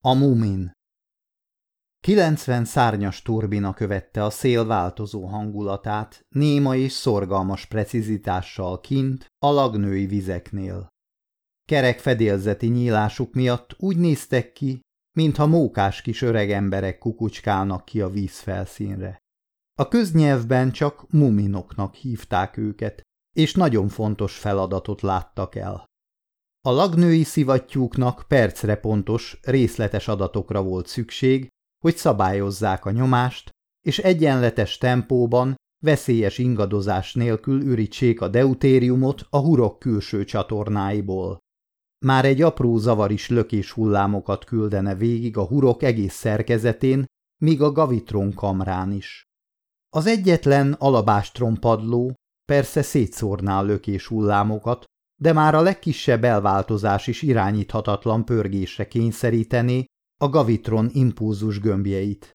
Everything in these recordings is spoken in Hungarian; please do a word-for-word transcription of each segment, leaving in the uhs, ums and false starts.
A Mumin. Kilencven szárnyas turbina követte a szél változó hangulatát, néma és szorgalmas precizitással kint a lagnői vizeknél. Kerek fedélzeti nyílásuk miatt úgy néztek ki, mintha mókás kis öreg emberek kukucskálnak ki a vízfelszínre. A köznyelvben csak muminoknak hívták őket, és nagyon fontos feladatot láttak el. A lagnői szivattyúknak percre pontos, részletes adatokra volt szükség, hogy szabályozzák a nyomást, és egyenletes tempóban, veszélyes ingadozás nélkül ürítsék a deutériumot a hurok külső csatornáiból. Már egy apró zavar is lökés hullámokat küldene végig a hurok egész szerkezetén, míg a gavitron kamrán is. Az egyetlen alabástron padló persze szétszórná a lökés hullámokat, de már a legkisebb elváltozás is irányíthatatlan pörgésre kényszerítené a gavitron impulzus gömbjeit.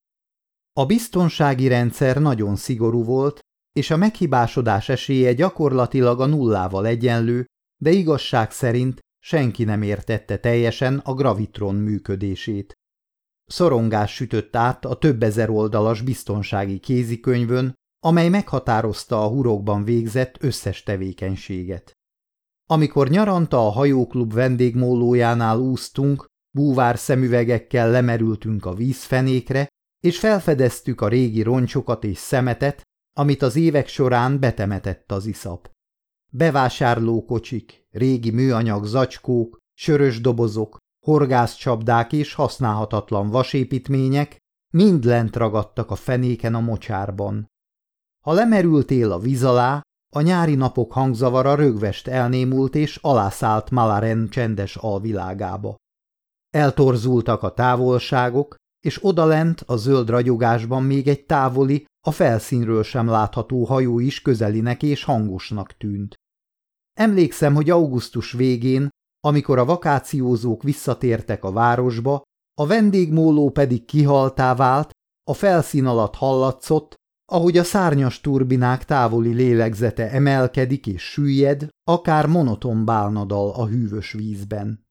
A biztonsági rendszer nagyon szigorú volt, és a meghibásodás esélye gyakorlatilag a nullával egyenlő, de igazság szerint senki nem értette teljesen a gravitron működését. Szorongás sütött át a több ezer oldalas biztonsági kézikönyvön, amely meghatározta a hurokban végzett összes tevékenységet. Amikor nyaranta a hajóklub vendégmólójánál úsztunk, búvár szemüvegekkel lemerültünk a vízfenékre, és felfedeztük a régi roncsokat és szemetet, amit az évek során betemetett az iszap. Bevásárlókocsik, régi műanyag zacskók, sörös dobozok, horgászcsapdák és használhatatlan vasépítmények mind lent ragadtak a fenéken a mocsárban. Ha lemerültél a víz alá, a nyári napok hangzavara rögvest elnémult és alászállt Malaren csendes alvilágába. Eltorzultak a távolságok, és odalent a zöld ragyogásban még egy távoli, a felszínről sem látható hajó is közelinek és hangosnak tűnt. Emlékszem, hogy augusztus végén, amikor a vakációzók visszatértek a városba, a vendégmóló pedig kihaltá vált, a felszín alatt hallatszott, ahogy a szárnyas turbinák távoli lélegzete emelkedik és süllyed, akár monoton bálnadal a hűvös vízben.